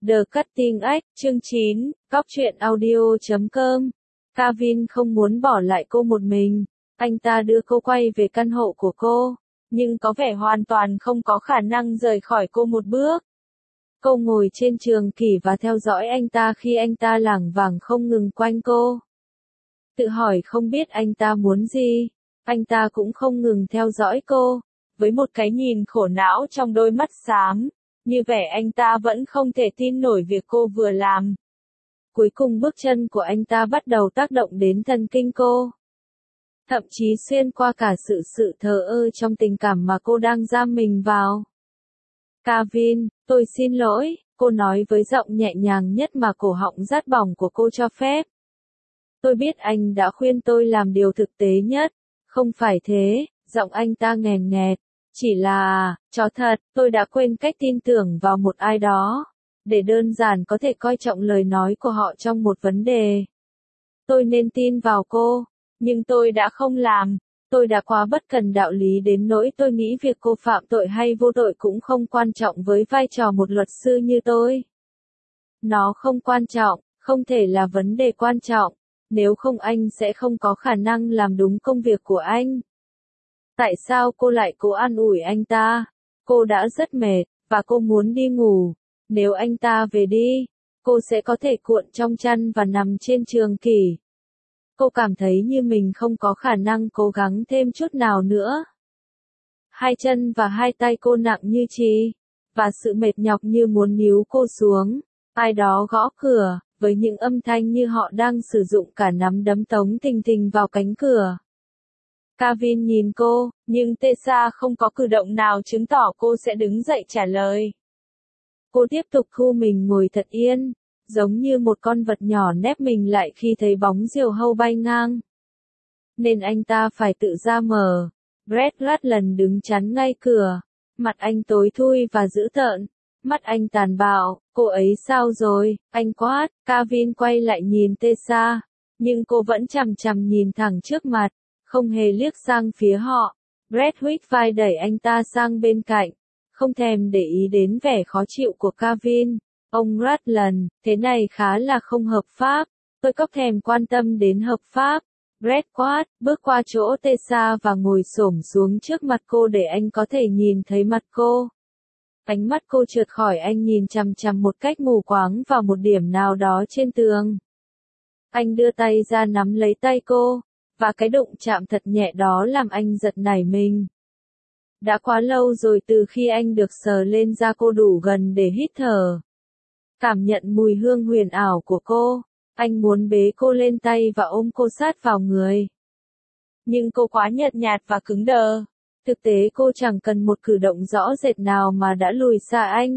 The Cutting Edge, chương 9, Góc truyện audio.com. Kevin không muốn bỏ lại cô một mình. Anh ta đưa cô quay về căn hộ của cô, nhưng có vẻ hoàn toàn không có khả năng rời khỏi cô một bước. Cô ngồi trên trường kỷ và theo dõi anh ta khi anh ta lảng vảng không ngừng quanh cô. Tự hỏi không biết anh ta muốn gì. Anh ta cũng không ngừng theo dõi cô, với một cái nhìn khổ não trong đôi mắt xám. Như vẻ anh ta vẫn không thể tin nổi việc cô vừa làm. Cuối cùng bước chân của anh ta bắt đầu tác động đến thần kinh cô. Thậm chí xuyên qua cả sự thờ ơ trong tình cảm mà cô đang giam mình vào. Kevin, tôi xin lỗi, cô nói với giọng nhẹ nhàng nhất mà cổ họng rát bỏng của cô cho phép. Tôi biết anh đã khuyên tôi làm điều thực tế nhất. Không phải thế, giọng anh ta nghèn nghẹt. Chỉ là, cho thật, tôi đã quên cách tin tưởng vào một ai đó, để đơn giản có thể coi trọng lời nói của họ trong một vấn đề. Tôi nên tin vào cô, nhưng tôi đã không làm. Tôi đã quá bất cần đạo lý đến nỗi tôi nghĩ việc cô phạm tội hay vô tội cũng không quan trọng với vai trò một luật sư như tôi. Nó không quan trọng, không thể là vấn đề quan trọng, nếu không anh sẽ không có khả năng làm đúng công việc của anh. Tại sao cô lại cố an ủi anh ta? Cô đã rất mệt, và cô muốn đi ngủ. Nếu anh ta về đi, cô sẽ có thể cuộn trong chăn và nằm trên trường kỷ. Cô cảm thấy như mình không có khả năng cố gắng thêm chút nào nữa. Hai chân và hai tay cô nặng như chì, và sự mệt nhọc như muốn níu cô xuống. Ai đó gõ cửa, với những âm thanh như họ đang sử dụng cả nắm đấm tống thình vào cánh cửa. Kevin nhìn cô, nhưng Tessa không có cử động nào chứng tỏ cô sẽ đứng dậy trả lời. Cô tiếp tục thu mình ngồi thật yên, giống như một con vật nhỏ nép mình lại khi thấy bóng diều hâu bay ngang. Nên anh ta phải tự ra mở. Brett Rutland đứng chắn ngay cửa, mặt anh tối thui và dữ tợn, mắt anh tàn bạo. Cô ấy sao rồi, anh quát. Kevin quay lại nhìn Tessa, nhưng cô vẫn chằm chằm nhìn thẳng trước mặt, không hề liếc sang phía họ. Brett huých vai đẩy anh ta sang bên cạnh, không thèm để ý đến vẻ khó chịu của Kevin. Ông Rutland, thế này khá là không hợp pháp. Tôi có thèm quan tâm đến hợp pháp. Brett quát, bước qua chỗ Tessa và ngồi xổm xuống trước mặt cô để anh có thể nhìn thấy mặt cô. Ánh mắt cô trượt khỏi anh nhìn chằm chằm một cách mù quáng vào một điểm nào đó trên tường. Anh đưa tay ra nắm lấy tay cô, và cái đụng chạm thật nhẹ đó làm anh giật nảy mình. Đã quá lâu rồi từ khi anh được sờ lên da cô đủ gần để hít thở. Cảm nhận mùi hương huyền ảo của cô, anh muốn bế cô lên tay và ôm cô sát vào người. Nhưng cô quá nhợt nhạt và cứng đờ. Thực tế cô chẳng cần một cử động rõ rệt nào mà đã lùi xa anh.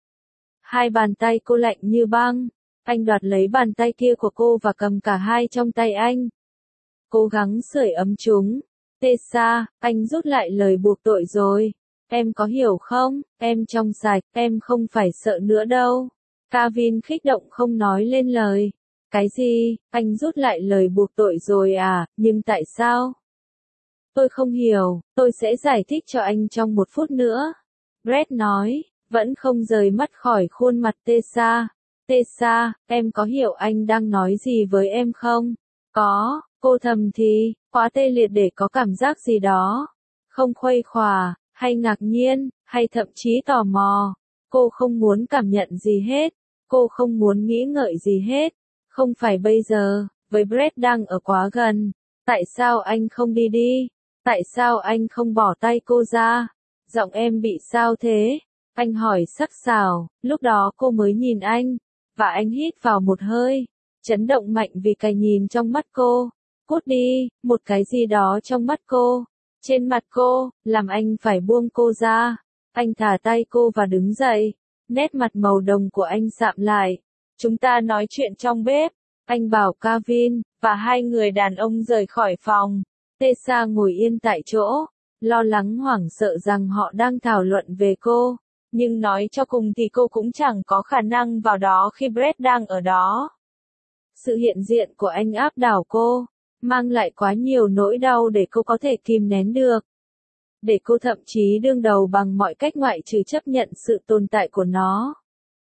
Hai bàn tay cô lạnh như băng. Anh đoạt lấy bàn tay kia của cô và cầm cả hai trong tay anh. Cố gắng sưởi ấm chúng. Tessa, anh rút lại lời buộc tội rồi. Em có hiểu không, em trong sạch, em không phải sợ nữa đâu. Kevin kích động không nói lên lời. Cái gì, anh rút lại lời buộc tội rồi à, nhưng tại sao? Tôi không hiểu, tôi sẽ giải thích cho anh trong một phút nữa. Brett nói, vẫn không rời mắt khỏi khuôn mặt Tessa. Tessa, em có hiểu anh đang nói gì với em không? Có, cô thầm thì, quá tê liệt để có cảm giác gì đó. Không khuây khỏa, hay ngạc nhiên, hay thậm chí tò mò. Cô không muốn cảm nhận gì hết. Cô không muốn nghĩ ngợi gì hết. Không phải bây giờ, với Brett đang ở quá gần. Tại sao anh không đi đi? Tại sao anh không bỏ tay cô ra? Giọng em bị sao thế? Anh hỏi sắc sảo. Lúc đó cô mới nhìn anh, và anh hít vào một hơi, chấn động mạnh vì cái nhìn trong mắt cô. Cút đi, một cái gì đó trong mắt cô, trên mặt cô, làm anh phải buông cô ra. Anh thả tay cô và đứng dậy. Nét mặt màu đồng của anh sạm lại. Chúng ta nói chuyện trong bếp, anh bảo Kevin, và hai người đàn ông rời khỏi phòng. Tessa ngồi yên tại chỗ, lo lắng hoảng sợ rằng họ đang thảo luận về cô. Nhưng nói cho cùng thì cô cũng chẳng có khả năng vào đó khi Brett đang ở đó. Sự hiện diện của anh áp đảo cô, mang lại quá nhiều nỗi đau để cô có thể kìm nén được. Để cô thậm chí đương đầu bằng mọi cách ngoại trừ chấp nhận sự tồn tại của nó.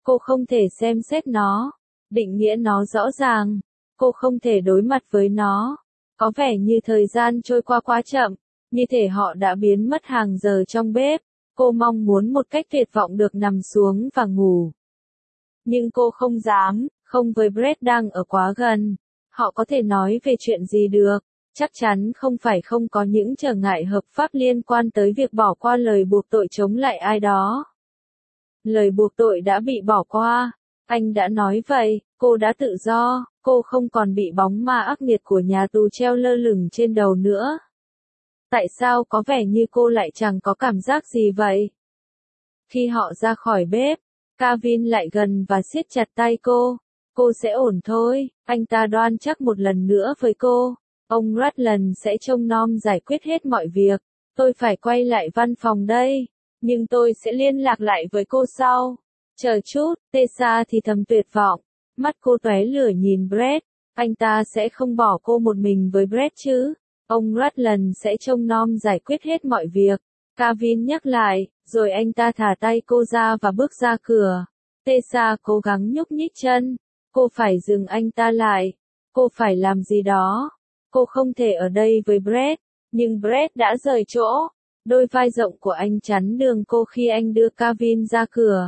Cô không thể xem xét nó, định nghĩa nó rõ ràng. Cô không thể đối mặt với nó. Có vẻ như thời gian trôi qua quá chậm, như thể họ đã biến mất hàng giờ trong bếp. Cô mong muốn một cách tuyệt vọng được nằm xuống và ngủ. Nhưng cô không dám, không với Brett đang ở quá gần. Họ có thể nói về chuyện gì được, chắc chắn không có những trở ngại hợp pháp liên quan tới việc bỏ qua lời buộc tội chống lại ai đó. Lời buộc tội đã bị bỏ qua, anh đã nói vậy, cô đã tự do, cô không còn bị bóng ma ác nghiệt của nhà tù treo lơ lửng trên đầu nữa. Tại sao có vẻ như cô lại chẳng có cảm giác gì vậy? Khi họ ra khỏi bếp, Kevin lại gần và siết chặt tay cô. Cô sẽ ổn thôi, anh ta đoan chắc một lần nữa với cô. Ông Rutland sẽ trông nom giải quyết hết mọi việc. Tôi phải quay lại văn phòng đây, nhưng tôi sẽ liên lạc lại với cô sau. Chờ chút, Tessa thì thầm tuyệt vọng. Mắt cô tóe lửa nhìn Brett. Anh ta sẽ không bỏ cô một mình với Brett chứ. Ông Rutland sẽ trông nom giải quyết hết mọi việc. Kevin nhắc lại, rồi anh ta thả tay cô ra và bước ra cửa. Tessa cố gắng nhúc nhích chân. Cô phải dừng anh ta lại. Cô phải làm gì đó. Cô không thể ở đây với Brett. Nhưng Brett đã rời chỗ. Đôi vai rộng của anh chắn đường cô khi anh đưa Kevin ra cửa.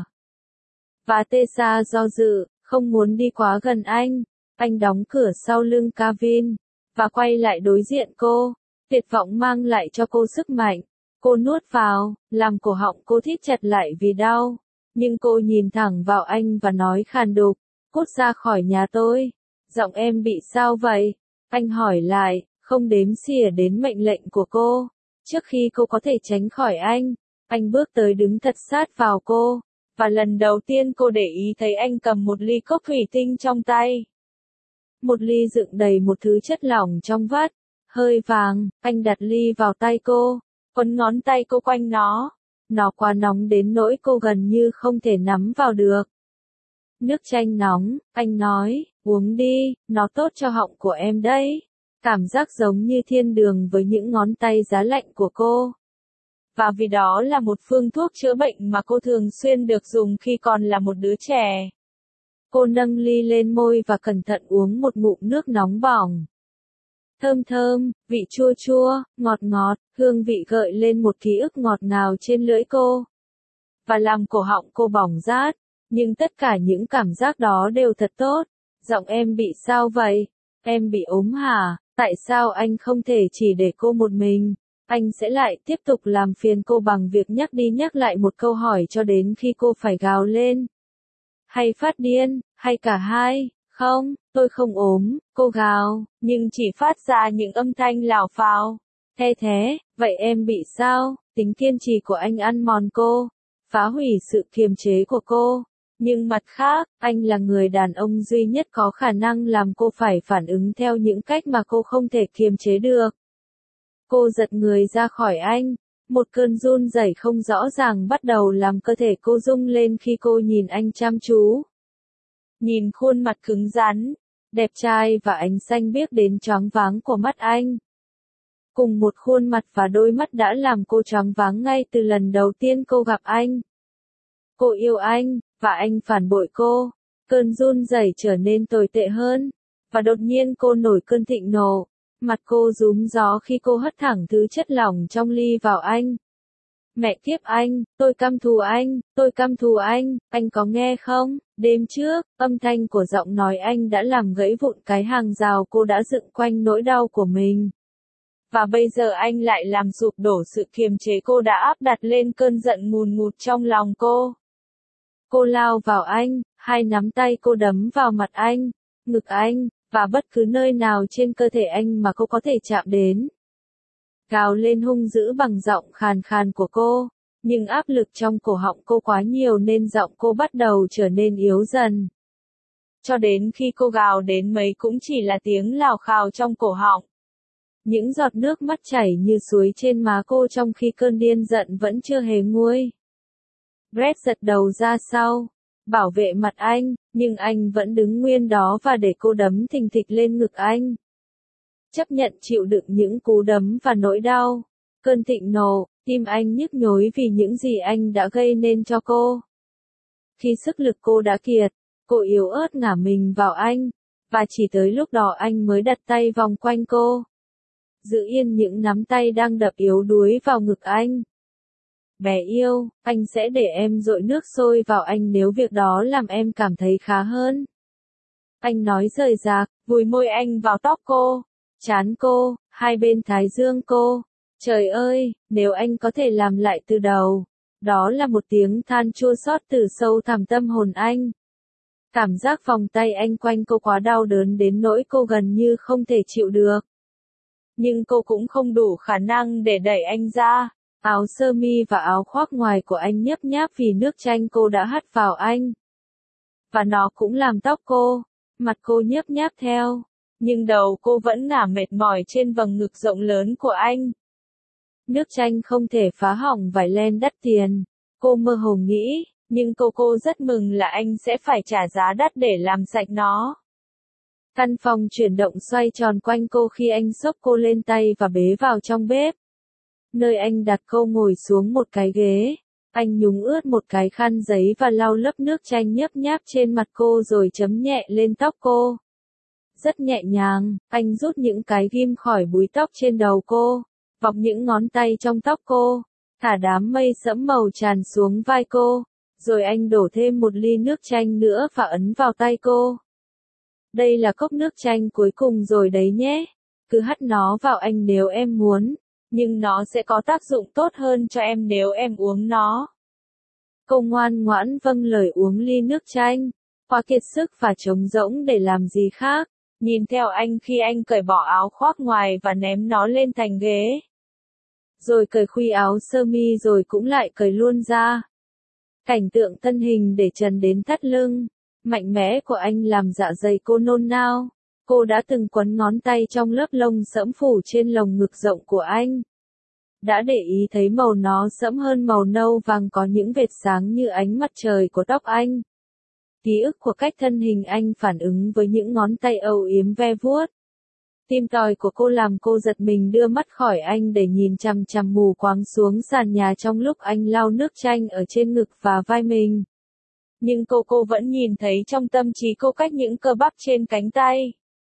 Và Tessa do dự, không muốn đi quá gần anh. Anh đóng cửa sau lưng Kevin. Và quay lại đối diện cô. Tuyệt vọng mang lại cho cô sức mạnh. Cô nuốt vào, làm cổ họng cô thít chặt lại vì đau. Nhưng cô nhìn thẳng vào anh và nói khàn đục, cút ra khỏi nhà tôi. Giọng em bị sao vậy? Anh hỏi lại, không đếm xỉa đến mệnh lệnh của cô. Trước khi cô có thể tránh khỏi anh bước tới đứng thật sát vào cô. Và lần đầu tiên cô để ý thấy anh cầm một ly cốc thủy tinh trong tay. Một ly đựng đầy một thứ chất lỏng trong vắt, hơi vàng. Anh đặt ly vào tay cô, quấn ngón tay cô quanh nó. Nó quá nóng đến nỗi cô gần như không thể nắm vào được. Nước chanh nóng, anh nói, uống đi, nó tốt cho họng của em đấy. Cảm giác giống như thiên đường với những ngón tay giá lạnh của cô. Và vì đó là một phương thuốc chữa bệnh mà cô thường xuyên được dùng khi còn là một đứa trẻ. Cô nâng ly lên môi và cẩn thận uống một ngụm nước nóng bỏng. Thơm thơm, vị chua chua, ngọt ngọt, hương vị gợi lên một ký ức ngọt ngào trên lưỡi cô. Và làm cổ họng cô bỏng rát. Nhưng tất cả những cảm giác đó đều thật tốt. Giọng em bị sao vậy? Em bị ốm hả? Tại sao anh không thể chỉ để cô một mình? Anh sẽ lại tiếp tục làm phiền cô bằng việc nhắc đi nhắc lại một câu hỏi cho đến khi cô phải gào lên. Hay phát điên, hay cả hai. Không, tôi không ốm, cô gào, nhưng chỉ phát ra những âm thanh lảo phào. Thế, vậy em bị sao? Tính kiên trì của anh ăn mòn cô, phá hủy sự kiềm chế của cô. Nhưng mặt khác, anh là người đàn ông duy nhất có khả năng làm cô phải phản ứng theo những cách mà cô không thể kiềm chế được. Cô giật người ra khỏi anh. Một cơn run rẩy không rõ ràng bắt đầu làm cơ thể cô rung lên khi cô nhìn anh chăm chú. Nhìn khuôn mặt cứng rắn, đẹp trai và ánh xanh biếc đến choáng váng của mắt anh. Cùng một khuôn mặt và đôi mắt đã làm cô choáng váng ngay từ lần đầu tiên cô gặp anh. Cô yêu anh, và anh phản bội cô. Cơn run rẩy trở nên tồi tệ hơn. Và đột nhiên cô nổi cơn thịnh nộ. Mặt cô rúm gió khi cô hất thẳng thứ chất lỏng trong ly vào anh. Mẹ kiếp anh, tôi căm thù anh có nghe không? Đêm trước, âm thanh của giọng nói anh đã làm gãy vụn cái hàng rào cô đã dựng quanh nỗi đau của mình. Và bây giờ anh lại làm sụp đổ sự kiềm chế cô đã áp đặt lên cơn giận ngùn ngụt trong lòng cô. Cô lao vào anh, hai nắm tay cô đấm vào mặt anh, ngực anh, và bất cứ nơi nào trên cơ thể anh mà cô có thể chạm đến. Gào lên hung dữ bằng giọng khàn khàn của cô, nhưng áp lực trong cổ họng cô quá nhiều nên giọng cô bắt đầu trở nên yếu dần. Cho đến khi cô gào đến mấy cũng chỉ là tiếng lào khào trong cổ họng. Những giọt nước mắt chảy như suối trên má cô trong khi cơn điên giận vẫn chưa hề nguôi. Brett giật đầu ra sau, bảo vệ mặt anh, nhưng anh vẫn đứng nguyên đó và để cô đấm thình thịch lên ngực anh. Chấp nhận chịu đựng những cú đấm và nỗi đau, cơn thịnh nộ, tim anh nhức nhối vì những gì anh đã gây nên cho cô. Khi sức lực cô đã kiệt, cô yếu ớt ngả mình vào anh, và chỉ tới lúc đó anh mới đặt tay vòng quanh cô, giữ yên những nắm tay đang đập yếu đuối vào ngực anh. Bé yêu, anh sẽ để em dội nước sôi vào anh nếu việc đó làm em cảm thấy khá hơn. Anh nói rời rạc, vùi môi anh vào tóc cô, trán cô, hai bên thái dương cô. Trời ơi, nếu anh có thể làm lại từ đầu. Đó là một tiếng than chua xót từ sâu thẳm tâm hồn anh. Cảm giác vòng tay anh quanh cô quá đau đớn đến nỗi cô gần như không thể chịu được. Nhưng cô cũng không đủ khả năng để đẩy anh ra. Áo sơ mi và áo khoác ngoài của anh nhấp nháp vì nước chanh cô đã hắt vào anh. Và nó cũng làm tóc cô, mặt cô nhấp nháp theo. Nhưng đầu cô vẫn ngả mệt mỏi trên vầng ngực rộng lớn của anh. Nước chanh không thể phá hỏng vải len đắt tiền. Cô mơ hồ nghĩ, nhưng cô rất mừng là anh sẽ phải trả giá đắt để làm sạch nó. Căn phòng chuyển động xoay tròn quanh cô khi anh xốc cô lên tay và bế vào trong bếp. Nơi anh đặt cô ngồi xuống một cái ghế. Anh nhúng ướt một cái khăn giấy và lau lớp nước chanh nhấp nháp trên mặt cô rồi chấm nhẹ lên tóc cô. Rất nhẹ nhàng, anh rút những cái ghim khỏi búi tóc trên đầu cô, vọc những ngón tay trong tóc cô, thả đám mây sẫm màu tràn xuống vai cô, rồi anh đổ thêm một ly nước chanh nữa và ấn vào tay cô. Đây là cốc nước chanh cuối cùng rồi đấy nhé, cứ hắt nó vào anh nếu em muốn, nhưng nó sẽ có tác dụng tốt hơn cho em nếu em uống nó. Cô ngoan ngoãn vâng lời uống ly nước chanh, quá kiệt sức và trống rỗng để làm gì khác, nhìn theo anh khi anh cởi bỏ áo khoác ngoài và ném nó lên thành ghế. Rồi cởi khuy áo sơ mi rồi cũng lại cởi luôn ra. Cảnh tượng thân hình để trần đến thắt lưng, mạnh mẽ của anh làm dạ dày cô nôn nao. Cô đã từng quấn ngón tay trong lớp lông sẫm phủ trên lồng ngực rộng của anh. Đã để ý thấy màu nó sẫm hơn màu nâu vàng có những vệt sáng như ánh mặt trời của tóc anh. Ký ức của cách thân hình anh phản ứng với những ngón tay âu yếm ve vuốt. Tim tòi của cô làm cô giật mình đưa mắt khỏi anh để nhìn chằm chằm mù quáng xuống sàn nhà trong lúc anh lau nước chanh ở trên ngực và vai mình. Nhưng cô vẫn nhìn thấy trong tâm trí cô cách những cơ bắp trên cánh tay.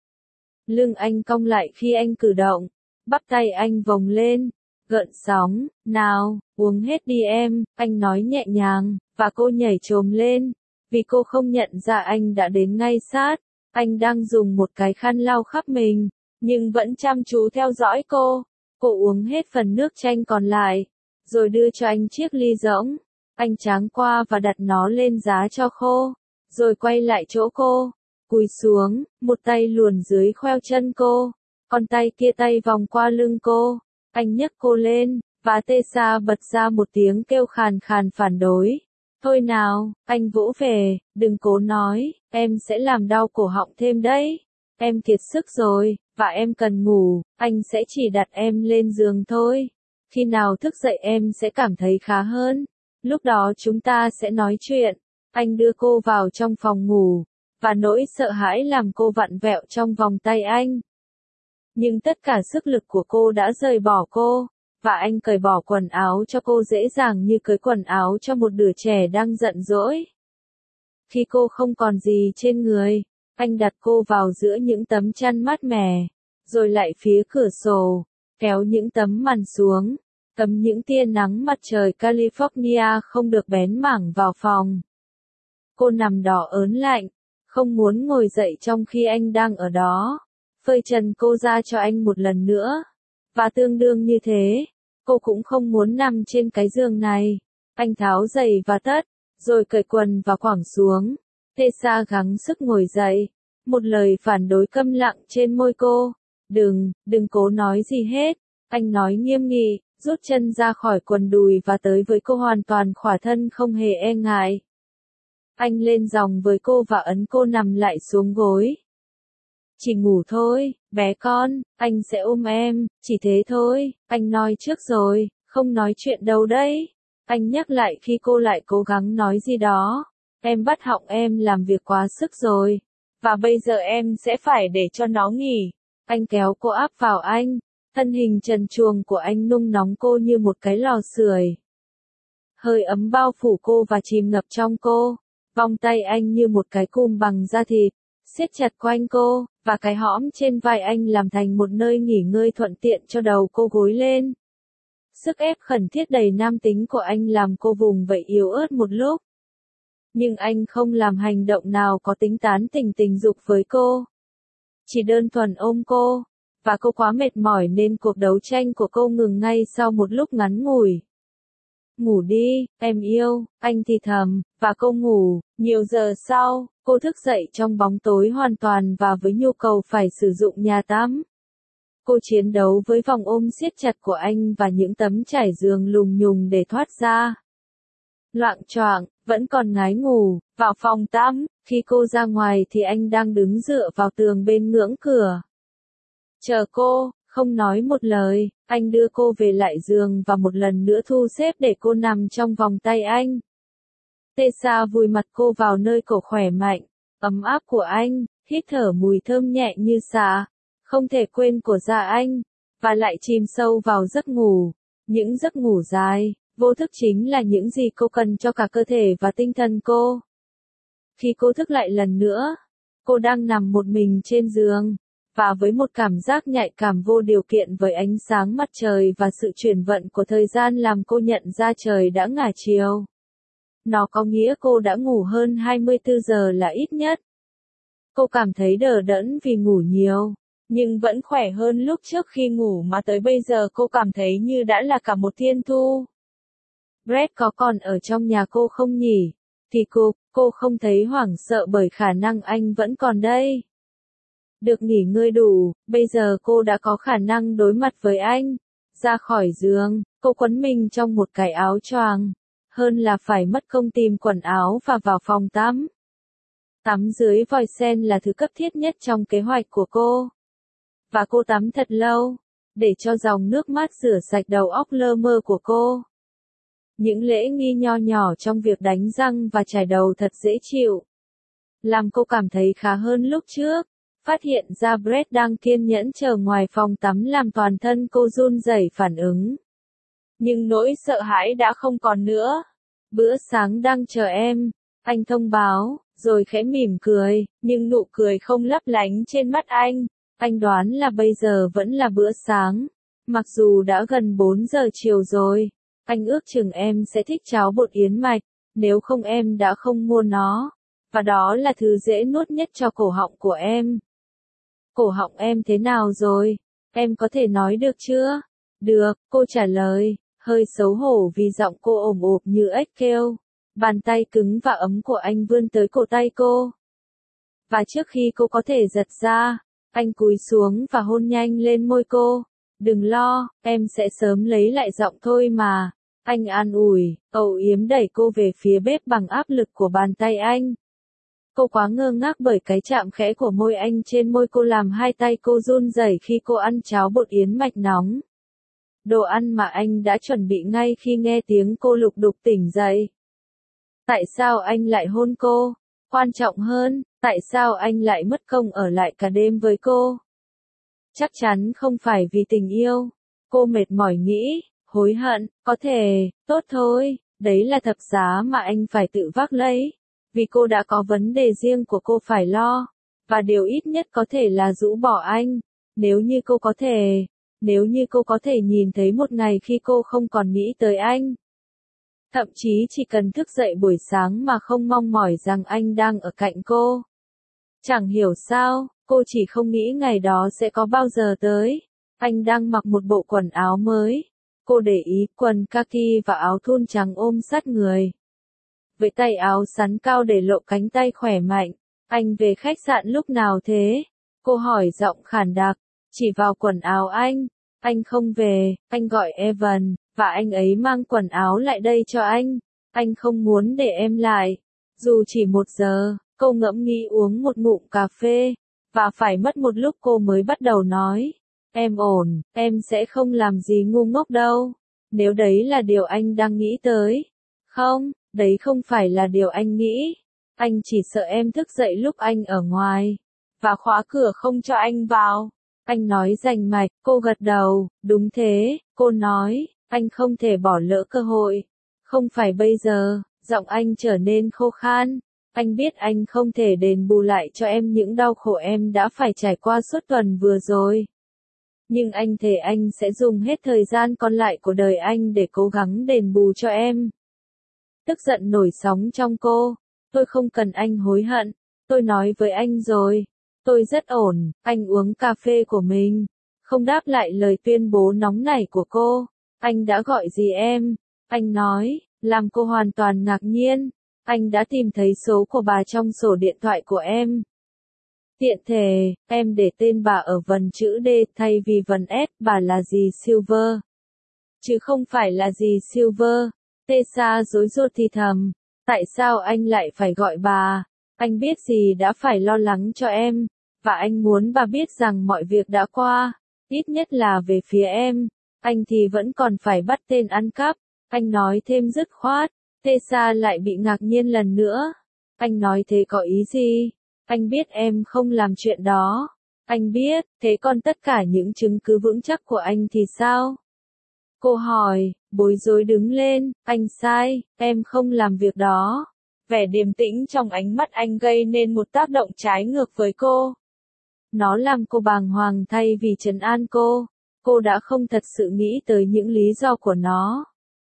Lưng anh cong lại khi anh cử động, bắp tay anh vòng lên, gợn sóng, nào, uống hết đi em, anh nói nhẹ nhàng, và cô nhảy chồm lên, vì cô không nhận ra anh đã đến ngay sát, anh đang dùng một cái khăn lau khắp mình, nhưng vẫn chăm chú theo dõi cô. Cô uống hết phần nước chanh còn lại, rồi đưa cho anh chiếc ly rỗng, anh tráng qua và đặt nó lên giá cho khô, rồi quay lại chỗ cô. Cúi xuống, một tay luồn dưới khoeo chân cô, còn tay kia tay vòng qua lưng cô. Anh nhấc cô lên, và Tessa bật ra một tiếng kêu khàn khàn phản đối. Thôi nào, anh vỗ về, đừng cố nói, em sẽ làm đau cổ họng thêm đấy. Em kiệt sức rồi, và em cần ngủ, anh sẽ chỉ đặt em lên giường thôi. Khi nào thức dậy em sẽ cảm thấy khá hơn. Lúc đó chúng ta sẽ nói chuyện. Anh đưa cô vào trong phòng ngủ. Và nỗi sợ hãi làm cô vặn vẹo trong vòng tay anh. Nhưng tất cả sức lực của cô đã rời bỏ cô, và anh cởi bỏ quần áo cho cô dễ dàng như cởi quần áo cho một đứa trẻ đang giận dỗi. Khi cô không còn gì trên người, anh đặt cô vào giữa những tấm chăn mát mẻ, rồi lại phía cửa sổ, kéo những tấm màn xuống, cấm những tia nắng mặt trời California không được bén mảng vào phòng. Cô nằm đỏ ớn lạnh, không muốn ngồi dậy trong khi anh đang ở đó. Phơi trần cô ra cho anh một lần nữa. Và tương đương như thế, cô cũng không muốn nằm trên cái giường này. Anh tháo giày và tất, rồi cởi quần và quẳng xuống. Tessa gắng sức ngồi dậy. Một lời phản đối câm lặng trên môi cô. Đừng cố nói gì hết. Anh nói nghiêm nghị, rút chân ra khỏi quần đùi và tới với cô hoàn toàn khỏa thân không hề e ngại. Anh lên giọng với cô và ấn cô nằm lại xuống gối. Chỉ ngủ thôi, bé con, anh sẽ ôm em, chỉ thế thôi, anh nói trước rồi, không nói chuyện đâu đấy. Anh nhắc lại khi cô lại cố gắng nói gì đó. Em bắt họng em làm việc quá sức rồi, và bây giờ em sẽ phải để cho nó nghỉ. Anh kéo cô áp vào anh, thân hình trần truồng của anh nung nóng cô như một cái lò sưởi. Hơi ấm bao phủ cô và chìm ngập trong cô. Vòng tay anh như một cái cùm bằng da thịt, siết chặt quanh cô, và cái hõm trên vai anh làm thành một nơi nghỉ ngơi thuận tiện cho đầu cô gối lên. Sức ép khẩn thiết đầy nam tính của anh làm cô vùng vẫy yếu ớt một lúc. Nhưng anh không làm hành động nào có tính tán tỉnh tình dục với cô. Chỉ đơn thuần ôm cô, và cô quá mệt mỏi nên cuộc đấu tranh của cô ngừng ngay sau một lúc ngắn ngủi. Ngủ đi, em yêu, anh thì thầm, và cô ngủ. Nhiều giờ sau, cô thức dậy trong bóng tối hoàn toàn và với nhu cầu phải sử dụng nhà tắm. Cô chiến đấu với vòng ôm siết chặt của anh và những tấm trải giường lùng nhùng để thoát ra. Loạng choạng, vẫn còn ngái ngủ, vào phòng tắm, khi cô ra ngoài thì anh đang đứng dựa vào tường bên ngưỡng cửa. Chờ cô, không nói một lời, anh đưa cô về lại giường và một lần nữa thu xếp để cô nằm trong vòng tay anh. Tessa vùi mặt cô vào nơi cổ khỏe mạnh, ấm áp của anh, hít thở mùi thơm nhẹ như xạ, không thể quên của da anh, và lại chìm sâu vào giấc ngủ. Những giấc ngủ dài, vô thức chính là những gì cô cần cho cả cơ thể và tinh thần cô. Khi cô thức lại lần nữa, cô đang nằm một mình trên giường, và với một cảm giác nhạy cảm vô điều kiện với ánh sáng mặt trời và sự chuyển vận của thời gian làm cô nhận ra trời đã ngả chiều. Nó có nghĩa cô đã ngủ hơn 24 giờ là ít nhất. Cô cảm thấy đờ đẫn vì ngủ nhiều, nhưng vẫn khỏe hơn lúc trước khi ngủ mà tới bây giờ cô cảm thấy như đã là cả một thiên thu. Brett có còn ở trong nhà cô không nhỉ? Thì cô không thấy hoảng sợ bởi khả năng anh vẫn còn đây. Được nghỉ ngơi đủ, bây giờ cô đã có khả năng đối mặt với anh. Ra khỏi giường, cô quấn mình trong một cái áo choàng, hơn là phải mất công tìm quần áo và vào phòng tắm. Tắm dưới vòi sen là thứ cấp thiết nhất trong kế hoạch của cô. Và cô tắm thật lâu, để cho dòng nước mát rửa sạch đầu óc lơ mơ của cô. Những lễ nghi nho nhỏ trong việc đánh răng và chải đầu thật dễ chịu, làm cô cảm thấy khá hơn lúc trước. Phát hiện ra Brett đang kiên nhẫn chờ ngoài phòng tắm làm toàn thân cô run rẩy phản ứng. Nhưng nỗi sợ hãi đã không còn nữa. Bữa sáng đang chờ em, anh thông báo, rồi khẽ mỉm cười, nhưng nụ cười không lấp lánh trên mắt anh. Anh đoán là bây giờ vẫn là bữa sáng, mặc dù đã gần 4 giờ chiều rồi. Anh ước chừng em sẽ thích cháo bột yến mạch, nếu không em đã không mua nó. Và đó là thứ dễ nuốt nhất cho cổ họng của em. Cổ họng em thế nào rồi? Em có thể nói được chưa? Được, cô trả lời, hơi xấu hổ vì giọng cô ồm ộp như ếch kêu. Bàn tay cứng và ấm của anh vươn tới cổ tay cô. Và trước khi cô có thể giật ra, anh cúi xuống và hôn nhanh lên môi cô. Đừng lo, em sẽ sớm lấy lại giọng thôi mà. Anh an ủi, âu yếm đẩy cô về phía bếp bằng áp lực của bàn tay anh. Cô quá ngơ ngác bởi cái chạm khẽ của môi anh trên môi cô làm hai tay cô run rẩy khi cô ăn cháo bột yến mạch nóng. Đồ ăn mà anh đã chuẩn bị ngay khi nghe tiếng cô lục đục tỉnh dậy. Tại sao anh lại hôn cô? Quan trọng hơn, tại sao anh lại mất công ở lại cả đêm với cô? Chắc chắn không phải vì tình yêu. Cô mệt mỏi nghĩ, hối hận, có thể, tốt thôi, đấy là thập giá mà anh phải tự vác lấy. Vì cô đã có vấn đề riêng của cô phải lo, và điều ít nhất có thể là rũ bỏ anh, nếu như cô có thể nhìn thấy một ngày khi cô không còn nghĩ tới anh. Thậm chí chỉ cần thức dậy buổi sáng mà không mong mỏi rằng anh đang ở cạnh cô. Chẳng hiểu sao, cô chỉ không nghĩ ngày đó sẽ có bao giờ tới. Anh đang mặc một bộ quần áo mới. Cô để ý quần kaki và áo thun trắng ôm sát người. Với tay áo sắn cao để lộ cánh tay khỏe mạnh. Anh về khách sạn lúc nào thế? Cô hỏi giọng khàn đặc, chỉ vào quần áo anh. Anh không về, anh gọi Evan, và anh ấy mang quần áo lại đây cho anh. Anh không muốn để em lại. Dù chỉ 1 giờ, cô ngẫm nghĩ uống một ngụm cà phê, và phải mất một lúc cô mới bắt đầu nói. Em ổn, em sẽ không làm gì ngu ngốc đâu. Nếu đấy là điều anh đang nghĩ tới. Không, đấy không phải là điều anh nghĩ. Anh chỉ sợ em thức dậy lúc anh ở ngoài, và khóa cửa không cho anh vào. Anh nói rành mạch, cô gật đầu, đúng thế, cô nói, anh không thể bỏ lỡ cơ hội. Không phải bây giờ, giọng anh trở nên khô khan. Anh biết anh không thể đền bù lại cho em những đau khổ em đã phải trải qua suốt tuần vừa rồi. Nhưng anh thề anh sẽ dùng hết thời gian còn lại của đời anh để cố gắng đền bù cho em. Tức giận nổi sóng trong cô. Tôi không cần anh hối hận. Tôi nói với anh rồi. Tôi rất ổn. Anh uống cà phê của mình. Không đáp lại lời tuyên bố nóng nảy của cô. Anh đã gọi gì em? Anh nói, làm cô hoàn toàn ngạc nhiên. Anh đã tìm thấy số của bà trong sổ điện thoại của em. Tiện thể, em để tên bà ở vần chữ D thay vì vần S, bà là dì Silver. Chứ không phải là dì Silver. Tessa rối rột thì thầm. Tại sao anh lại phải gọi bà? Anh biết dì đã phải lo lắng cho em. Và anh muốn bà biết rằng mọi việc đã qua. Ít nhất là về phía em. Anh thì vẫn còn phải bắt tên ăn cắp. Anh nói thêm dứt khoát. Tessa lại bị ngạc nhiên lần nữa. Anh nói thế có ý gì? Anh biết em không làm chuyện đó. Anh biết, thế còn tất cả những chứng cứ vững chắc của anh thì sao? Cô hỏi, bối rối đứng lên, anh sai, em không làm việc đó. Vẻ điềm tĩnh trong ánh mắt anh gây nên một tác động trái ngược với cô. Nó làm cô bàng hoàng thay vì trấn an cô. Cô đã không thật sự nghĩ tới những lý do của nó.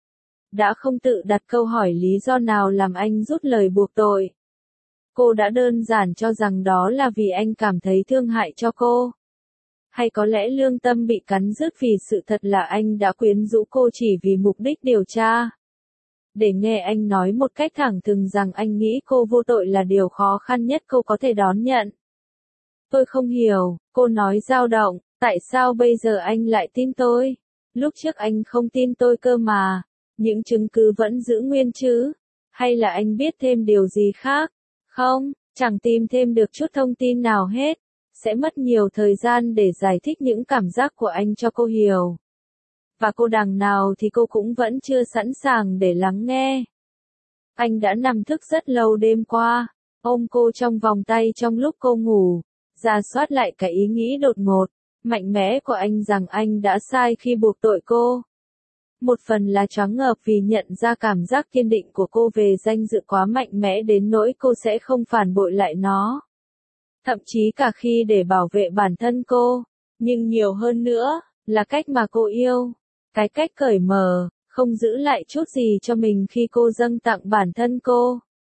Đã không tự đặt câu hỏi lý do nào làm anh rút lời buộc tội. Cô đã đơn giản cho rằng đó là vì anh cảm thấy thương hại cho cô. Hay có lẽ lương tâm bị cắn rứt vì sự thật là anh đã quyến rũ cô chỉ vì mục đích điều tra. Để nghe anh nói một cách thẳng thừng rằng anh nghĩ cô vô tội là điều khó khăn nhất cô có thể đón nhận. Tôi không hiểu, cô nói dao động, tại sao bây giờ anh lại tin tôi? Lúc trước anh không tin tôi cơ mà, những chứng cứ vẫn giữ nguyên chứ? Hay là anh biết thêm điều gì khác? Không, chẳng tìm thêm được chút thông tin nào hết. Sẽ mất nhiều thời gian để giải thích những cảm giác của anh cho cô hiểu. Và cô đằng nào thì cô cũng vẫn chưa sẵn sàng để lắng nghe. Anh đã nằm thức rất lâu đêm qua, ôm cô trong vòng tay trong lúc cô ngủ, rà soát lại cái ý nghĩ đột ngột, mạnh mẽ của anh rằng anh đã sai khi buộc tội cô. Một phần là choáng ngợp vì nhận ra cảm giác kiên định của cô về danh dự quá mạnh mẽ đến nỗi cô sẽ không phản bội lại nó. Thậm chí cả khi để bảo vệ bản thân cô, nhưng nhiều hơn nữa, là cách mà cô yêu. Cái cách cởi mở, không giữ lại chút gì cho mình khi cô dâng tặng bản thân cô.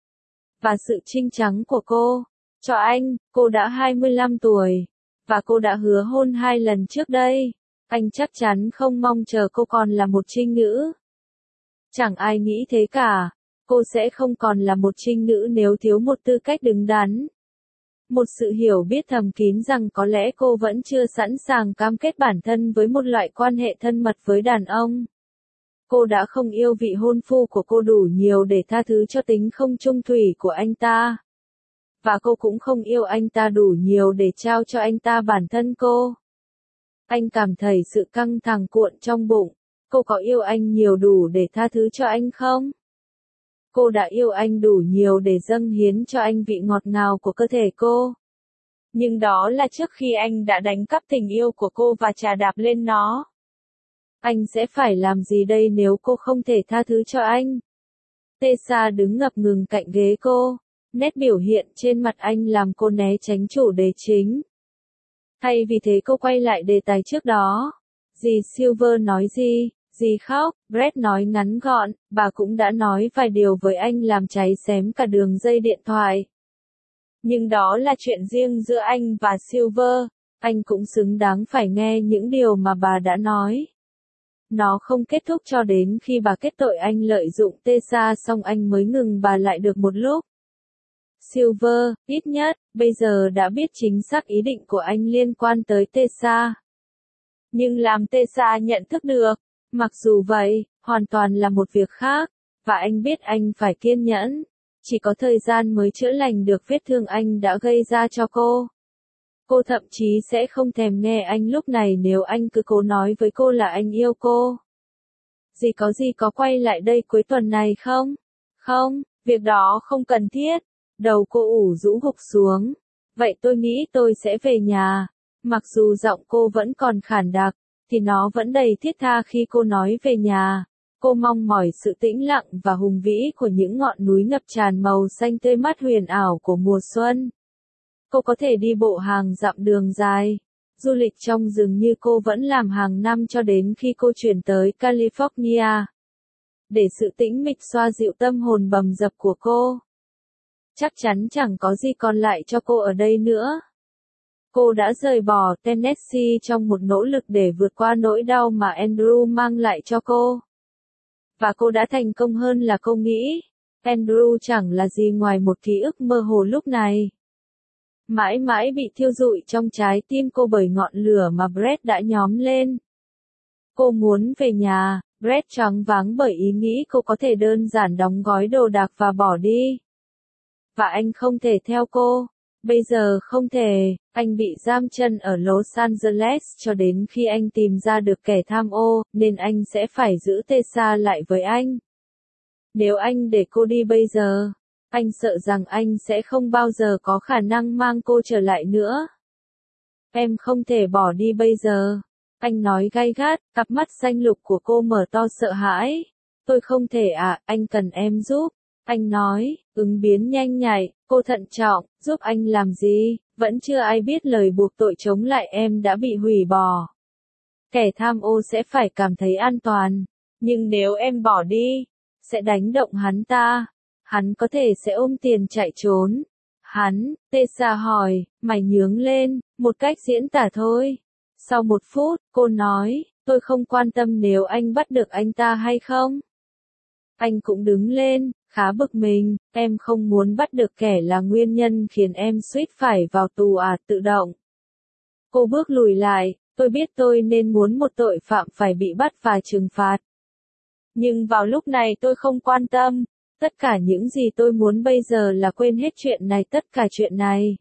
Và sự trinh trắng của cô, cho anh, cô đã 25 tuổi, và cô đã hứa hôn 2 lần trước đây. Anh chắc chắn không mong chờ cô còn là một trinh nữ. Chẳng ai nghĩ thế cả, cô sẽ không còn là một trinh nữ nếu thiếu một tư cách đứng đắn. Một sự hiểu biết thầm kín rằng có lẽ cô vẫn chưa sẵn sàng cam kết bản thân với một loại quan hệ thân mật với đàn ông. Cô đã không yêu vị hôn phu của cô đủ nhiều để tha thứ cho tính không chung thủy của anh ta. Và cô cũng không yêu anh ta đủ nhiều để trao cho anh ta bản thân cô. Anh cảm thấy sự căng thẳng cuộn trong bụng. Cô có yêu anh nhiều đủ để tha thứ cho anh không? Cô đã yêu anh đủ nhiều để dâng hiến cho anh vị ngọt ngào của cơ thể cô. Nhưng đó là trước khi anh đã đánh cắp tình yêu của cô và chà đạp lên nó. Anh sẽ phải làm gì đây nếu cô không thể tha thứ cho anh? Tessa đứng ngập ngừng cạnh ghế cô. Nét biểu hiện trên mặt anh làm cô né tránh chủ đề chính. Thay vì thế cô quay lại đề tài trước đó. Dì Silver nói gì? Dì khóc, Brett nói ngắn gọn, bà cũng đã nói vài điều với anh làm cháy xém cả đường dây điện thoại. Nhưng đó là chuyện riêng giữa anh và Silver, anh cũng xứng đáng phải nghe những điều mà bà đã nói. Nó không kết thúc cho đến khi bà kết tội anh lợi dụng Tessa xong anh mới ngừng bà lại được một lúc. Silver, ít nhất, bây giờ đã biết chính xác ý định của anh liên quan tới Tessa. Nhưng làm Tessa nhận thức được, mặc dù vậy, hoàn toàn là một việc khác, và anh biết anh phải kiên nhẫn. Chỉ có thời gian mới chữa lành được vết thương anh đã gây ra cho cô. Cô thậm chí sẽ không thèm nghe anh lúc này nếu anh cứ cố nói với cô là anh yêu cô. Dì có quay lại đây cuối tuần này không? Không, việc đó không cần thiết. Đầu cô ủ rũ gục xuống. Vậy tôi nghĩ tôi sẽ về nhà. Mặc dù giọng cô vẫn còn khản đặc, thì nó vẫn đầy thiết tha khi cô nói về nhà. Cô mong mỏi sự tĩnh lặng và hùng vĩ của những ngọn núi ngập tràn màu xanh tươi mát huyền ảo của mùa xuân. Cô có thể đi bộ hàng dặm đường dài, du lịch trong rừng như cô vẫn làm hàng năm cho đến khi cô chuyển tới California. Để sự tĩnh mịch xoa dịu tâm hồn bầm dập của cô. Chắc chắn chẳng có gì còn lại cho cô ở đây nữa. Cô đã rời bỏ Tennessee trong một nỗ lực để vượt qua nỗi đau mà Andrew mang lại cho cô. Và cô đã thành công hơn là cô nghĩ. Andrew chẳng là gì ngoài một ký ức mơ hồ lúc này. Mãi mãi bị thiêu rụi trong trái tim cô bởi ngọn lửa mà Brett đã nhóm lên. Cô muốn về nhà, Brett choáng váng bởi ý nghĩ cô có thể đơn giản đóng gói đồ đạc và bỏ đi. Và anh không thể theo cô. Bây giờ không thể, anh bị giam chân ở Los Angeles cho đến khi anh tìm ra được kẻ tham ô, nên anh sẽ phải giữ Tessa lại với anh. Nếu anh để cô đi bây giờ, anh sợ rằng anh sẽ không bao giờ có khả năng mang cô trở lại nữa. Em không thể bỏ đi bây giờ. Anh nói gay gắt, cặp mắt xanh lục của cô mở to sợ hãi. Tôi không thể anh cần em giúp. Anh nói, ứng biến nhanh nhạy, cô thận trọng, giúp anh làm gì, vẫn chưa ai biết lời buộc tội chống lại em đã bị hủy bỏ. Kẻ tham ô sẽ phải cảm thấy an toàn, nhưng nếu em bỏ đi, sẽ đánh động hắn ta. Hắn có thể sẽ ôm tiền chạy trốn. Hắn, Tessa hỏi, mày nhướng lên, một cách diễn tả thôi. Sau 1 phút, cô nói, tôi không quan tâm nếu anh bắt được anh ta hay không. Anh cũng đứng lên, khá bực mình, em không muốn bắt được kẻ là nguyên nhân khiến em suýt phải vào tù tự động. Cô bước lùi lại, tôi biết tôi nên muốn một tội phạm phải bị bắt và trừng phạt. Nhưng vào lúc này tôi không quan tâm, tất cả những gì tôi muốn bây giờ là quên hết chuyện này, tất cả chuyện này.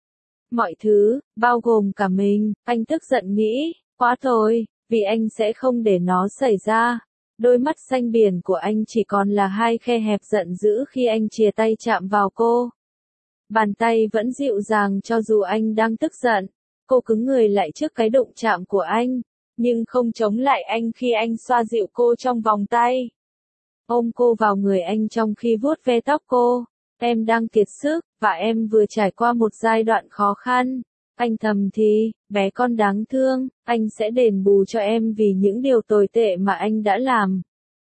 Mọi thứ, bao gồm cả mình, anh tức giận nghĩ, quá thôi, vì anh sẽ không để nó xảy ra. Đôi mắt xanh biển của anh chỉ còn là 2 khe hẹp giận dữ khi anh chìa tay chạm vào cô. Bàn tay vẫn dịu dàng cho dù anh đang tức giận. Cô cứng người lại trước cái đụng chạm của anh, nhưng không chống lại anh khi anh xoa dịu cô trong vòng tay. Ôm cô vào người anh trong khi vuốt ve tóc cô. Em đang kiệt sức, và em vừa trải qua một giai đoạn khó khăn. Anh thầm thì, bé con đáng thương, anh sẽ đền bù cho em vì những điều tồi tệ mà anh đã làm.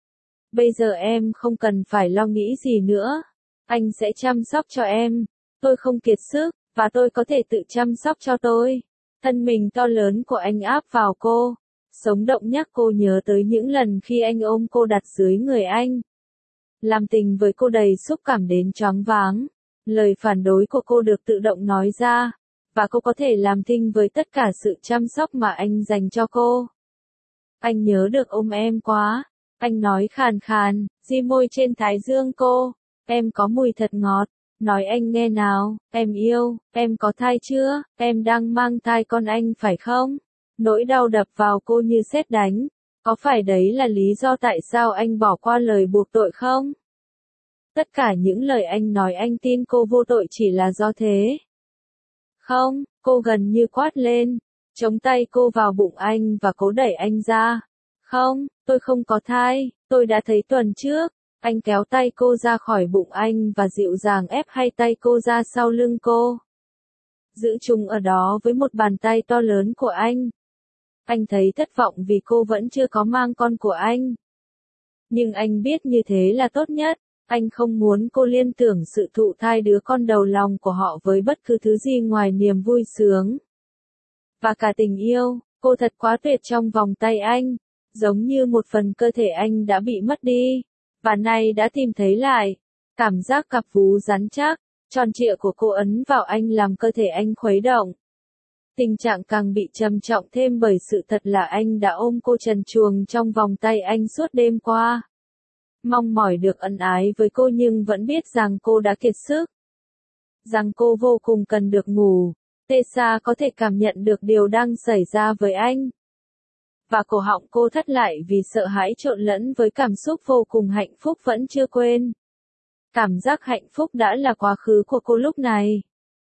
Bây giờ em không cần phải lo nghĩ gì nữa. Anh sẽ chăm sóc cho em. Tôi không kiệt sức, và tôi có thể tự chăm sóc cho tôi. Thân mình to lớn của anh áp vào cô. Sống động nhắc cô nhớ tới những lần khi anh ôm cô đặt dưới người anh. Làm tình với cô đầy xúc cảm đến choáng váng. Lời phản đối của cô được tự động nói ra. Và cô có thể làm thinh với tất cả sự chăm sóc mà anh dành cho cô. Anh nhớ được ôm em quá. Anh nói khàn khàn, di môi trên thái dương cô. Em có mùi thật ngọt. Nói anh nghe nào, em yêu, em có thai chưa, em đang mang thai con anh phải không? Nỗi đau đập vào cô như sét đánh. Có phải đấy là lý do tại sao anh bỏ qua lời buộc tội không? Tất cả những lời anh nói anh tin cô vô tội chỉ là do thế. Không, cô gần như quát lên, chống tay cô vào bụng anh và cố đẩy anh ra. Không, tôi không có thai, tôi đã thấy tuần trước. Anh kéo tay cô ra khỏi bụng anh và dịu dàng ép 2 tay cô ra sau lưng cô. Giữ chúng ở đó với một bàn tay to lớn của anh. Anh thấy thất vọng vì cô vẫn chưa có mang con của anh. Nhưng anh biết như thế là tốt nhất. Anh không muốn cô liên tưởng sự thụ thai đứa con đầu lòng của họ với bất cứ thứ gì ngoài niềm vui sướng. Và cả tình yêu, cô thật quá tuyệt trong vòng tay anh. Giống như một phần cơ thể anh đã bị mất đi. Và nay đã tìm thấy lại. Cảm giác cặp vú rắn chắc, tròn trịa của cô ấn vào anh làm cơ thể anh khuấy động. Tình trạng càng bị trầm trọng thêm bởi sự thật là anh đã ôm cô trần truồng trong vòng tay anh suốt đêm qua. Mong mỏi được ân ái với cô nhưng vẫn biết rằng cô đã kiệt sức. Rằng cô vô cùng cần được ngủ. Tessa có thể cảm nhận được điều đang xảy ra với anh. Và cổ họng cô thắt lại vì sợ hãi trộn lẫn với cảm xúc vô cùng hạnh phúc vẫn chưa quên. Cảm giác hạnh phúc đã là quá khứ của cô lúc này.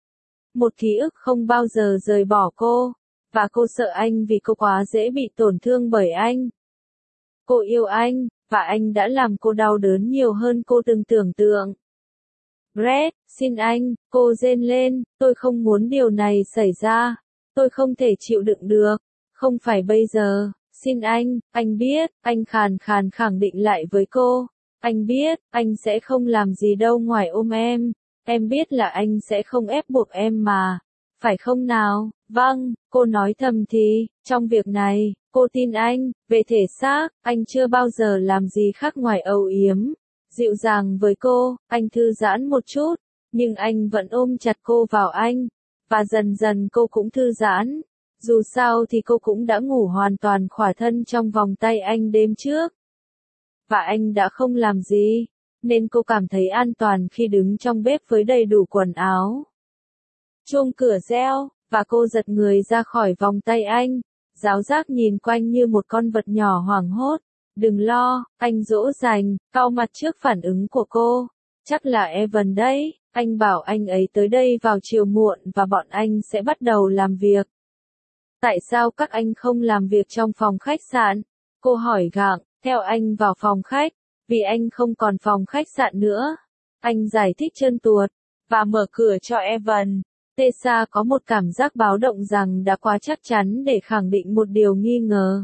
Một ký ức không bao giờ rời bỏ cô. Và cô sợ anh vì cô quá dễ bị tổn thương bởi anh. Cô yêu anh, và anh đã làm cô đau đớn nhiều hơn cô từng tưởng tượng. Brett, xin anh, cô rên lên, tôi không muốn điều này xảy ra. Tôi không thể chịu đựng được. Không phải bây giờ, xin anh biết, anh khàn khàn khẳng định lại với cô. Anh biết, anh sẽ không làm gì đâu ngoài ôm em biết là anh sẽ không ép buộc em mà. Phải không nào? Vâng, cô nói thầm thì, trong việc này, cô tin anh, về thể xác, anh chưa bao giờ làm gì khác ngoài âu yếm. Dịu dàng với cô, anh thư giãn một chút, nhưng anh vẫn ôm chặt cô vào anh, và dần dần cô cũng thư giãn. Dù sao thì cô cũng đã ngủ hoàn toàn khỏa thân trong vòng tay anh đêm trước. Và anh đã không làm gì, nên cô cảm thấy an toàn khi đứng trong bếp với đầy đủ quần áo. Chuông cửa reo, và cô giật người ra khỏi vòng tay anh, giáo giác nhìn quanh như một con vật nhỏ hoảng hốt. Đừng lo, anh dỗ dành, cau mặt trước phản ứng của cô. Chắc là Evan đấy, anh bảo anh ấy tới đây vào chiều muộn và bọn anh sẽ bắt đầu làm việc. Tại sao các anh không làm việc trong phòng khách sạn? Cô hỏi gặng, theo anh vào phòng khách, vì anh không còn phòng khách sạn nữa. Anh giải thích trơn tuột, và mở cửa cho Evan. Tessa có một cảm giác báo động rằng đã quá chắc chắn để khẳng định một điều nghi ngờ.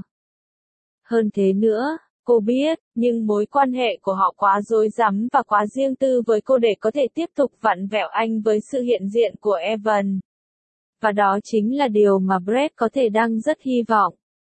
Hơn thế nữa, cô biết, nhưng mối quan hệ của họ quá rối rắm và quá riêng tư với cô để có thể tiếp tục vặn vẹo anh với sự hiện diện của Evan. Và đó chính là điều mà Brett có thể đang rất hy vọng.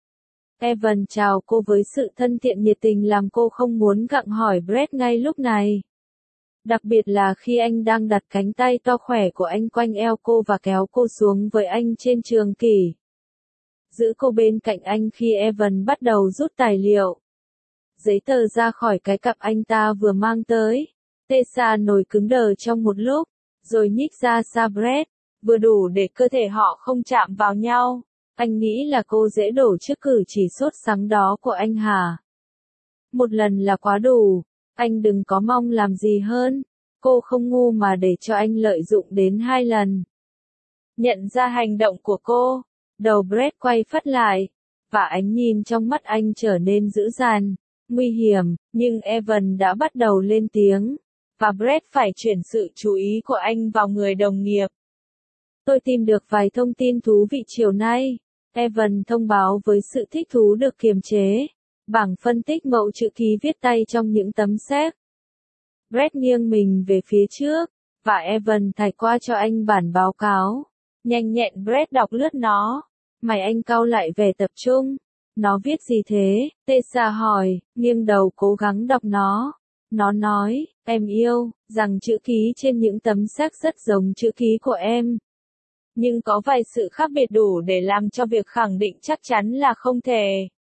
Evan chào cô với sự thân thiện nhiệt tình làm cô không muốn gặng hỏi Brett ngay lúc này. Đặc biệt là khi anh đang đặt cánh tay to khỏe của anh quanh eo cô và kéo cô xuống với anh trên trường kỷ. Giữ cô bên cạnh anh khi Evan bắt đầu rút tài liệu. Giấy tờ ra khỏi cái cặp anh ta vừa mang tới. Tessa nổi cứng đờ trong một lúc, rồi nhích ra xa Brett, vừa đủ để cơ thể họ không chạm vào nhau. Anh nghĩ là cô dễ đổ trước cử chỉ sốt sắng đó của anh hả? Một lần là quá đủ, anh đừng có mong làm gì hơn. Cô không ngu mà để cho anh lợi dụng đến 2 lần. Nhận ra hành động của cô, đầu Brett quay phắt lại, và ánh nhìn trong mắt anh trở nên dữ dằn, nguy hiểm, nhưng Evan đã bắt đầu lên tiếng, và Brett phải chuyển sự chú ý của anh vào người đồng nghiệp. Tôi tìm được vài thông tin thú vị chiều nay, Evan thông báo với sự thích thú được kiềm chế. Bảng phân tích mẫu chữ ký viết tay trong những tấm séc. Brett nghiêng mình về phía trước, và Evan thải qua cho anh bản báo cáo. Nhanh nhẹn Brett đọc lướt nó. Mày anh cau lại vẻ tập trung. Nó viết gì thế? Tessa hỏi, nghiêng đầu cố gắng đọc nó. Nó nói, em yêu, rằng chữ ký trên những tấm séc rất giống chữ ký của em. Nhưng có vài sự khác biệt đủ để làm cho việc khẳng định chắc chắn là không thể.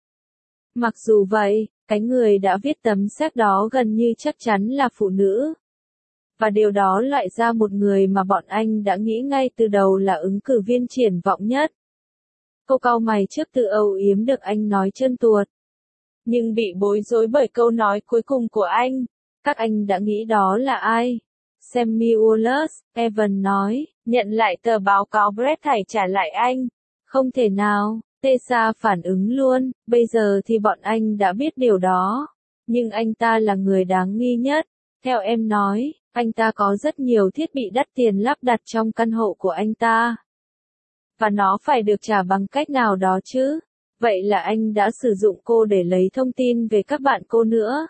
Mặc dù vậy, cái người đã viết tấm séc đó gần như chắc chắn là phụ nữ. Và điều đó loại ra một người mà bọn anh đã nghĩ ngay từ đầu là ứng cử viên triển vọng nhất. Cô cau mày trước từ âu yếm được anh nói trơn tuột. Nhưng bị bối rối bởi câu nói cuối cùng của anh. Các anh đã nghĩ đó là ai? Sammy Wallace, Evan nói, nhận lại tờ báo cáo Brett thảy trả lại anh. Không thể nào. Tessa phản ứng luôn, bây giờ thì bọn anh đã biết điều đó. Nhưng anh ta là người đáng nghi nhất. Theo em nói, anh ta có rất nhiều thiết bị đắt tiền lắp đặt trong căn hộ của anh ta. Và nó phải được trả bằng cách nào đó chứ. Vậy là anh đã sử dụng cô để lấy thông tin về các bạn cô nữa.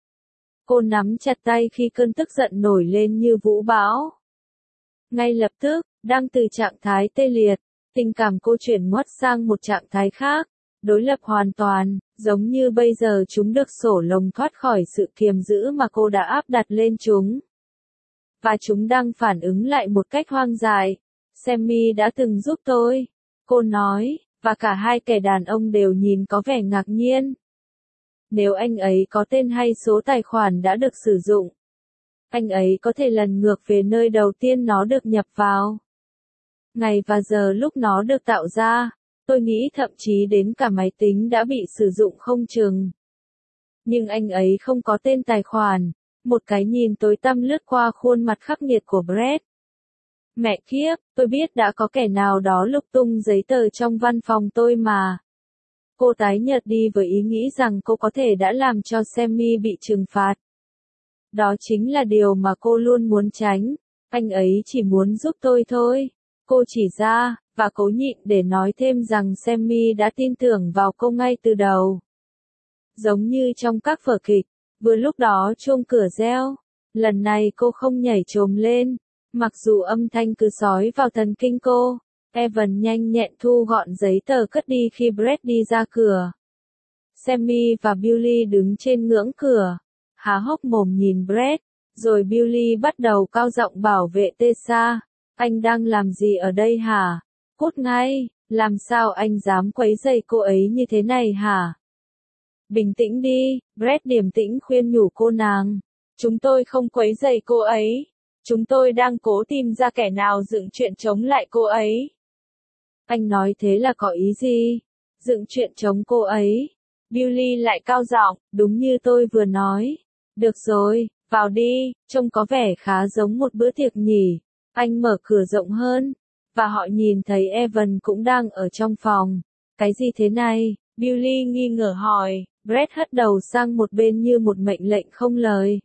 Cô nắm chặt tay khi cơn tức giận nổi lên như vũ bão. Ngay lập tức, đang từ trạng thái tê liệt, tình cảm cô chuyển ngoắt sang một trạng thái khác, đối lập hoàn toàn, giống như bây giờ chúng được sổ lồng thoát khỏi sự kiềm giữ mà cô đã áp đặt lên chúng. Và chúng đang phản ứng lại một cách hoang dại. Sammy đã từng giúp tôi, cô nói, và cả hai kẻ đàn ông đều nhìn có vẻ ngạc nhiên. Nếu anh ấy có tên hay số tài khoản đã được sử dụng, anh ấy có thể lần ngược về nơi đầu tiên nó được nhập vào. Ngày và giờ lúc nó được tạo ra, tôi nghĩ thậm chí đến cả máy tính đã bị sử dụng không chừng. Nhưng anh ấy không có tên tài khoản, một cái nhìn tối tăm lướt qua khuôn mặt khắc nghiệt của Brett. Mẹ kiếp, tôi biết đã có kẻ nào đó lục tung giấy tờ trong văn phòng tôi mà. Cô tái nhợt đi với ý nghĩ rằng cô có thể đã làm cho Sammy bị trừng phạt. Đó chính là điều mà cô luôn muốn tránh. Anh ấy chỉ muốn giúp tôi thôi. Cô chỉ ra, và cố nhịn để nói thêm rằng Sammy đã tin tưởng vào cô ngay từ đầu. Giống như trong các vở kịch, vừa lúc đó chuông cửa reo. Lần này cô không nhảy chồm lên, mặc dù âm thanh cứ xói vào thần kinh cô. Evan nhanh nhẹn thu gọn giấy tờ cất đi khi Brett đi ra cửa. Sammy và Billy đứng trên ngưỡng cửa, há hốc mồm nhìn Brett, rồi Billy bắt đầu cao giọng bảo vệ Tessa. Anh đang làm gì ở đây hả? Cút ngay, làm sao anh dám quấy rầy cô ấy như thế này hả? Bình tĩnh đi, Brett điềm tĩnh khuyên nhủ cô nàng. Chúng tôi không quấy rầy cô ấy. Chúng tôi đang cố tìm ra kẻ nào dựng chuyện chống lại cô ấy. Anh nói thế là có ý gì? Dựng chuyện chống cô ấy. Billy lại cao giọng, đúng như tôi vừa nói. Được rồi, vào đi, trông có vẻ khá giống một bữa tiệc nhỉ. Anh mở cửa rộng hơn, và họ nhìn thấy Evan cũng đang ở trong phòng. Cái gì thế này? Billy nghi ngờ hỏi. Brett hất đầu sang một bên như một mệnh lệnh không lời.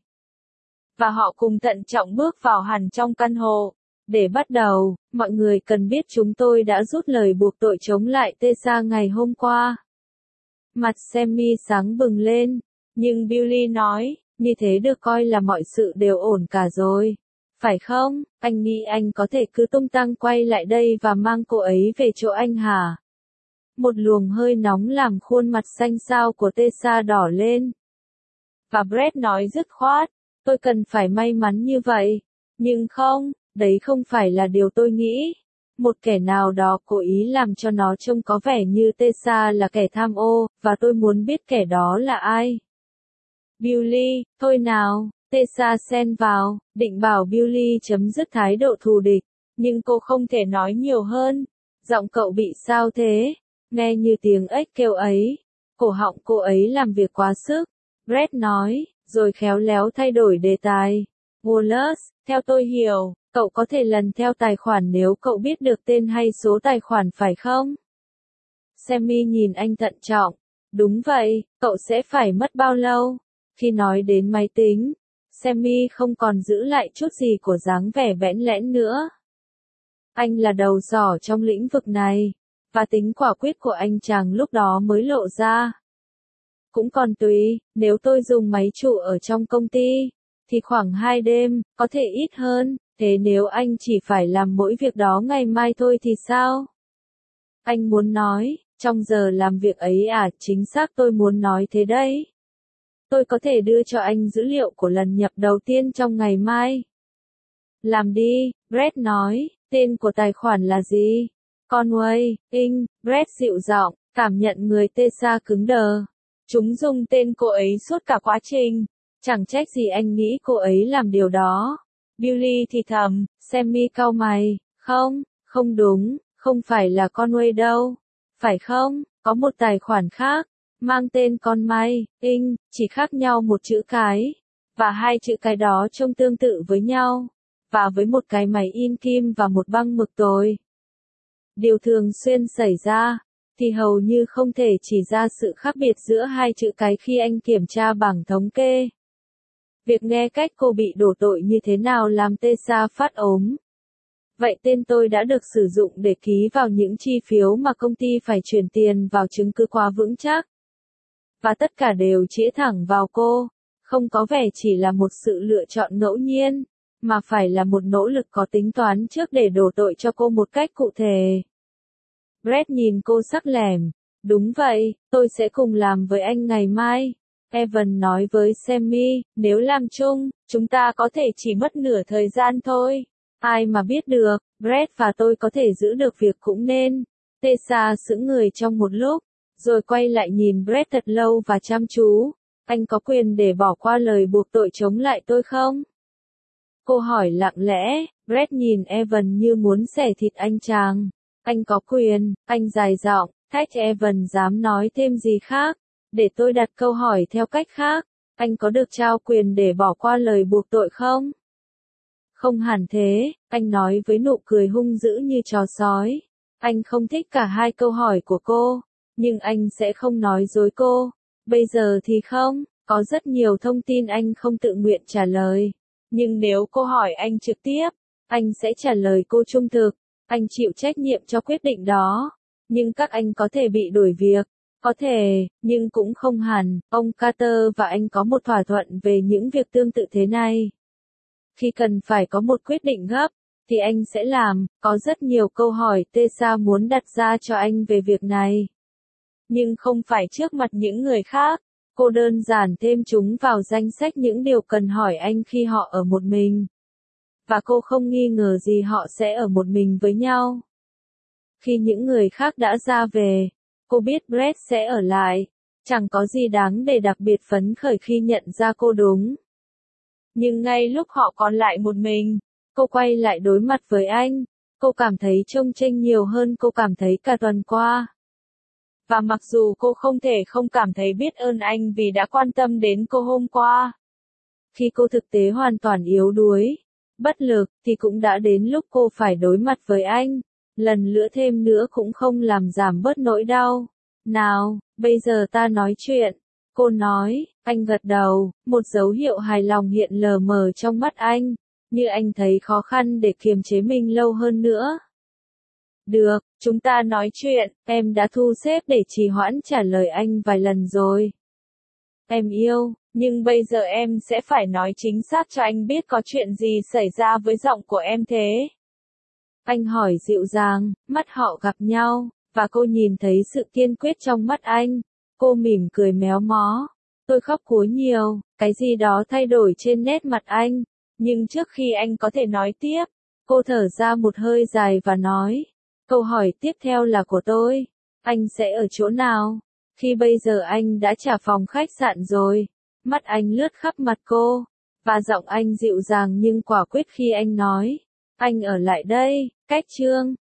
Và họ cùng thận trọng bước vào hẳn trong căn hộ. Để bắt đầu, mọi người cần biết chúng tôi đã rút lời buộc tội chống lại Tessa ngày hôm qua. Mặt Sammy sáng bừng lên, nhưng Billy nói, như thế được coi là mọi sự đều ổn cả rồi. Phải không? Anh nghĩ anh có thể cứ tung tăng quay lại đây và mang cô ấy về chỗ anh hả? Một luồng hơi nóng làm khuôn mặt xanh xao của Tessa đỏ lên. Và Brett nói dứt khoát, tôi cần phải may mắn như vậy. Nhưng không, đấy không phải là điều tôi nghĩ. Một kẻ nào đó cố ý làm cho nó trông có vẻ như Tessa là kẻ tham ô, và tôi muốn biết kẻ đó là ai. Billy, thôi nào, Tessa xen vào, định bảo Billy chấm dứt thái độ thù địch, nhưng cô không thể nói nhiều hơn. Giọng cậu bị sao thế? Nghe như tiếng ếch kêu ấy. Cổ họng cô ấy làm việc quá sức. Brett nói, rồi khéo léo thay đổi đề tài. Wallace, theo tôi hiểu, cậu có thể lần theo tài khoản nếu cậu biết được tên hay số tài khoản phải không? Sammy nhìn anh thận trọng. Đúng vậy, cậu sẽ phải mất bao lâu? Khi nói đến máy tính, Sammy không còn giữ lại chút gì của dáng vẻ bẽn lẽn nữa. Anh là đầu sỏ trong lĩnh vực này, và tính quả quyết của anh chàng lúc đó mới lộ ra. Cũng còn tùy, nếu tôi dùng máy chủ ở trong công ty, thì khoảng 2 đêm, có thể ít hơn, thế nếu anh chỉ phải làm mỗi việc đó ngày mai thôi thì sao? Anh muốn nói, trong giờ làm việc ấy à, chính xác tôi muốn nói thế đấy. Tôi có thể đưa cho anh dữ liệu của lần nhập đầu tiên trong ngày mai. Làm đi, Brett nói, tên của tài khoản là gì? Conway, Inc. Brett dịu giọng, cảm nhận người Tessa cứng đờ. Chúng dùng tên cô ấy suốt cả quá trình. Chẳng trách gì anh nghĩ cô ấy làm điều đó. Billy thì thầm, Sammy cau mày, không đúng, không phải là Conway đâu. Phải không, có một tài khoản khác, mang tên Conway, Inc., chỉ khác nhau một chữ cái. Và hai chữ cái đó trông tương tự với nhau. Và với một cái máy in kim và một băng mực tồi. Điều thường xuyên xảy ra, thì hầu như không thể chỉ ra sự khác biệt giữa hai chữ cái khi anh kiểm tra bảng thống kê. Việc nghe cách cô bị đổ tội như thế nào làm Tessa phát ốm. Vậy tên tôi đã được sử dụng để ký vào những chi phiếu mà công ty phải chuyển tiền vào chứng cứ quá vững chắc. Và tất cả đều chĩa thẳng vào cô, không có vẻ chỉ là một sự lựa chọn ngẫu nhiên, mà phải là một nỗ lực có tính toán trước để đổ tội cho cô một cách cụ thể. Brett nhìn cô sắc lẻm. Đúng vậy, tôi sẽ cùng làm với anh ngày mai. Evan nói với Sammy, nếu làm chung, chúng ta có thể chỉ mất nửa thời gian thôi. Ai mà biết được, Brett và tôi có thể giữ được việc cũng nên. Tessa sững người trong một lúc, rồi quay lại nhìn Brett thật lâu và chăm chú. Anh có quyền để bỏ qua lời buộc tội chống lại tôi không? Cô hỏi lặng lẽ, Brett nhìn Evan như muốn xẻ thịt anh chàng. Anh có quyền, anh dài giọng, thách Evan dám nói thêm gì khác. Để tôi đặt câu hỏi theo cách khác, anh có được trao quyền để bỏ qua lời buộc tội không? Không hẳn thế, anh nói với nụ cười hung dữ như chó sói. Anh không thích cả hai câu hỏi của cô, Nhưng anh sẽ không nói dối cô. Bây giờ thì không, có rất nhiều thông tin anh không tự nguyện trả lời. Nhưng nếu cô hỏi anh trực tiếp, anh sẽ trả lời cô trung thực. Anh chịu trách nhiệm cho quyết định đó. Nhưng các anh có thể bị đuổi việc. Có thể, nhưng cũng không hẳn. Ông Carter và anh có một thỏa thuận về những việc tương tự thế này. Khi cần phải có một quyết định gấp, thì anh sẽ làm. Có rất nhiều câu hỏi Tessa muốn đặt ra cho anh về việc này. Nhưng không phải trước mặt những người khác. Cô đơn giản thêm chúng vào danh sách những điều cần hỏi anh khi họ ở một mình. Và cô không nghi ngờ gì họ sẽ ở một mình với nhau. Khi những người khác đã ra về, cô biết Brett sẽ ở lại. Chẳng có gì đáng để đặc biệt phấn khởi khi nhận ra cô đúng. Nhưng ngay lúc họ còn lại một mình, cô quay lại đối mặt với anh. Cô cảm thấy chông chênh nhiều hơn cô cảm thấy cả tuần qua. Và mặc dù cô không thể không cảm thấy biết ơn anh vì đã quan tâm đến cô hôm qua. Khi cô thực tế hoàn toàn yếu đuối, bất lực, thì cũng đã đến lúc cô phải đối mặt với anh. Lần nữa thêm nữa cũng không làm giảm bớt nỗi đau. Nào, bây giờ ta nói chuyện. Cô nói, anh gật đầu, một dấu hiệu hài lòng hiện lờ mờ trong mắt anh. Như anh thấy khó khăn để kiềm chế mình lâu hơn nữa. Được, chúng ta nói chuyện, em đã thu xếp để trì hoãn trả lời anh vài lần rồi. Em yêu, nhưng bây giờ em sẽ phải nói chính xác cho anh biết có chuyện gì xảy ra với giọng của em thế. Anh hỏi dịu dàng, mắt họ gặp nhau, và cô nhìn thấy sự kiên quyết trong mắt anh. Cô mỉm cười méo mó. Tôi khóc cúi nhiều, cái gì đó thay đổi trên nét mặt anh. Nhưng trước khi anh có thể nói tiếp, cô thở ra một hơi dài và nói. Câu hỏi tiếp theo là của tôi. Anh sẽ ở chỗ nào? Khi bây giờ anh đã trả phòng khách sạn rồi. Mắt anh lướt khắp mặt cô. Và giọng anh dịu dàng nhưng quả quyết khi anh nói. Anh ở lại đây, cách Trương.